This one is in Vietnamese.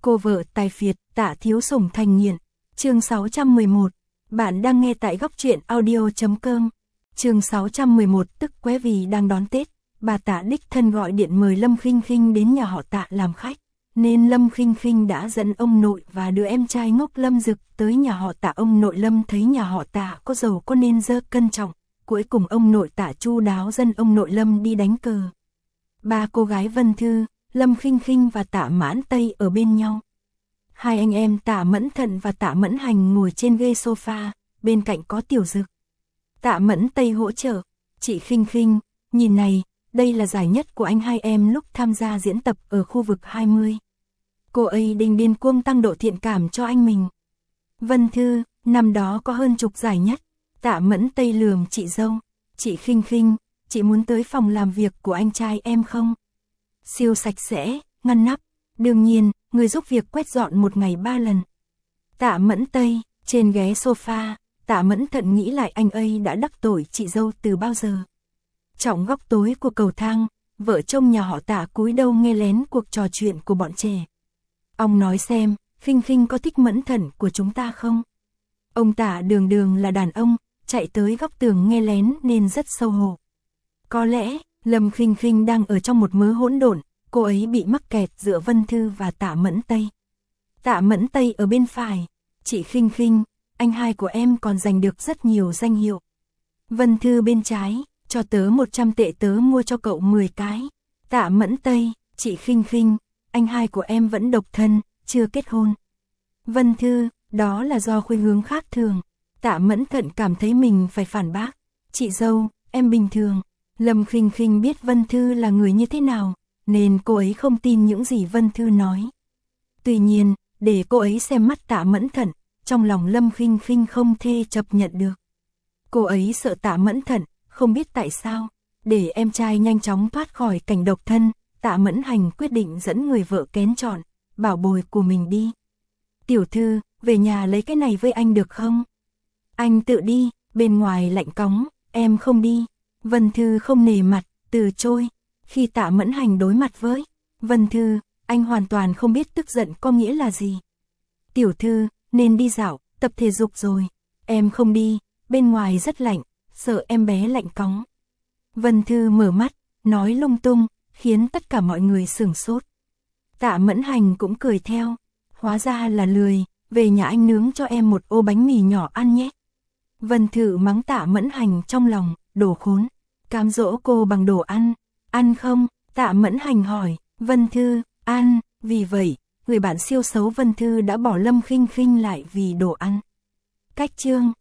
Cô vợ tài phiệt, Tạ Thiếu Sủng thành nghiện. Chương 611. Bạn đang nghe tại góc truyện audio.com. Chương 611 tức qué vì đang đón Tết, bà Tạ đích thân gọi điện mời Lâm Khinh Khinh đến nhà họ Tạ làm khách, nên Lâm Khinh Khinh đã dẫn ông nội và đứa em trai ngốc Lâm Dực tới nhà họ Tạ. Ông nội Lâm thấy nhà họ Tạ có giàu có nên dơ cân trọng, cuối cùng ông nội Tạ chu đáo dẫn ông nội Lâm đi đánh cờ. Ba cô gái Vân Thư, Lâm Khinh Khinh và Tạ Mãn Tây ở bên nhau. Hai anh em Tạ Mẫn Thận và Tạ Mẫn Hành ngồi trên ghế sofa, bên cạnh có Tiểu Dực. Tạ Mẫn Tây hỗ trợ, chị Khinh Khinh, nhìn này, đây là giải nhất của anh hai em lúc tham gia diễn tập ở khu vực 20. Cô ấy điên cuồng tăng độ thiện cảm cho anh mình. Vân Thư, năm đó có hơn chục giải nhất. Tạ Mẫn Tây lườm chị dâu, chị Khinh Khinh, chị muốn tới phòng làm việc của anh trai em không? Siêu sạch sẽ, ngăn nắp, đương nhiên, người giúp việc quét dọn một ngày 3 lần. Tạ Mẫn Tây, trên ghế sofa, Tạ Mẫn Thận nghĩ lại anh ấy đã đắc tội chị dâu từ bao giờ. Trong góc tối của cầu thang, vợ chồng nhà họ Tạ cúi đầu nghe lén cuộc trò chuyện của bọn trẻ. Ông nói xem, Khinh Khinh có thích Mẫn Thận của chúng ta không? Ông Tạ đường là đàn ông, chạy tới góc tường nghe lén nên rất xấu hổ. Có lẽ, Lâm Khinh Khinh đang ở trong một mớ hỗn độn, cô ấy bị mắc kẹt giữa Vân Thư và Tạ Mẫn Tây. Tạ Mẫn Tây ở bên phải, chị Khinh Khinh, anh hai của em còn giành được rất nhiều danh hiệu. Vân Thư bên trái, cho tớ 100 tệ tớ mua cho cậu 10 cái. Tạ Mẫn Tây, chị Khinh Khinh, anh hai của em vẫn độc thân, chưa kết hôn. Vân Thư, đó là do khuynh hướng khác thường. Tạ Mẫn Thận cảm thấy mình phải phản bác. Chị dâu, em bình thường. Lâm Khinh Khinh biết Vân Thư là người như thế nào, nên cô ấy không tin những gì Vân Thư nói. Tuy nhiên, để cô ấy xem mắt Tạ Mẫn Thận, trong lòng Lâm Khinh Khinh không thể chấp nhận được. Cô ấy sợ Tạ Mẫn Thận, không biết tại sao, để em trai nhanh chóng thoát khỏi cảnh độc thân, Tạ Mẫn Hành quyết định dẫn người vợ kén chọn, bảo bối của mình đi. Tiểu thư, về nhà lấy cái này với anh được không? Anh tự đi, bên ngoài lạnh cóng, em không đi. Vân Thư không nể mặt, từ chối. Khi Tạ Mẫn Hành đối mặt với Vân Thư, anh hoàn toàn không biết tức giận có nghĩa là gì. Tiểu thư, nên đi dạo, tập thể dục rồi. Em không đi, bên ngoài rất lạnh, sợ em bé lạnh cóng. Vân Thư mở mắt, nói lung tung, khiến tất cả mọi người sửng sốt. Tạ Mẫn Hành cũng cười theo, hóa ra là lười, về nhà anh nướng cho em một ô bánh mì nhỏ ăn nhé. Vân Thư mắng Tạ Mẫn Hành trong lòng, đồ khốn, cám dỗ cô bằng đồ ăn không? Tạ Mẫn Hành hỏi, Vân Thư, ăn, vì vậy, người bạn siêu xấu Vân Thư đã bỏ Lâm Khinh Khinh lại vì đồ ăn. Cách chương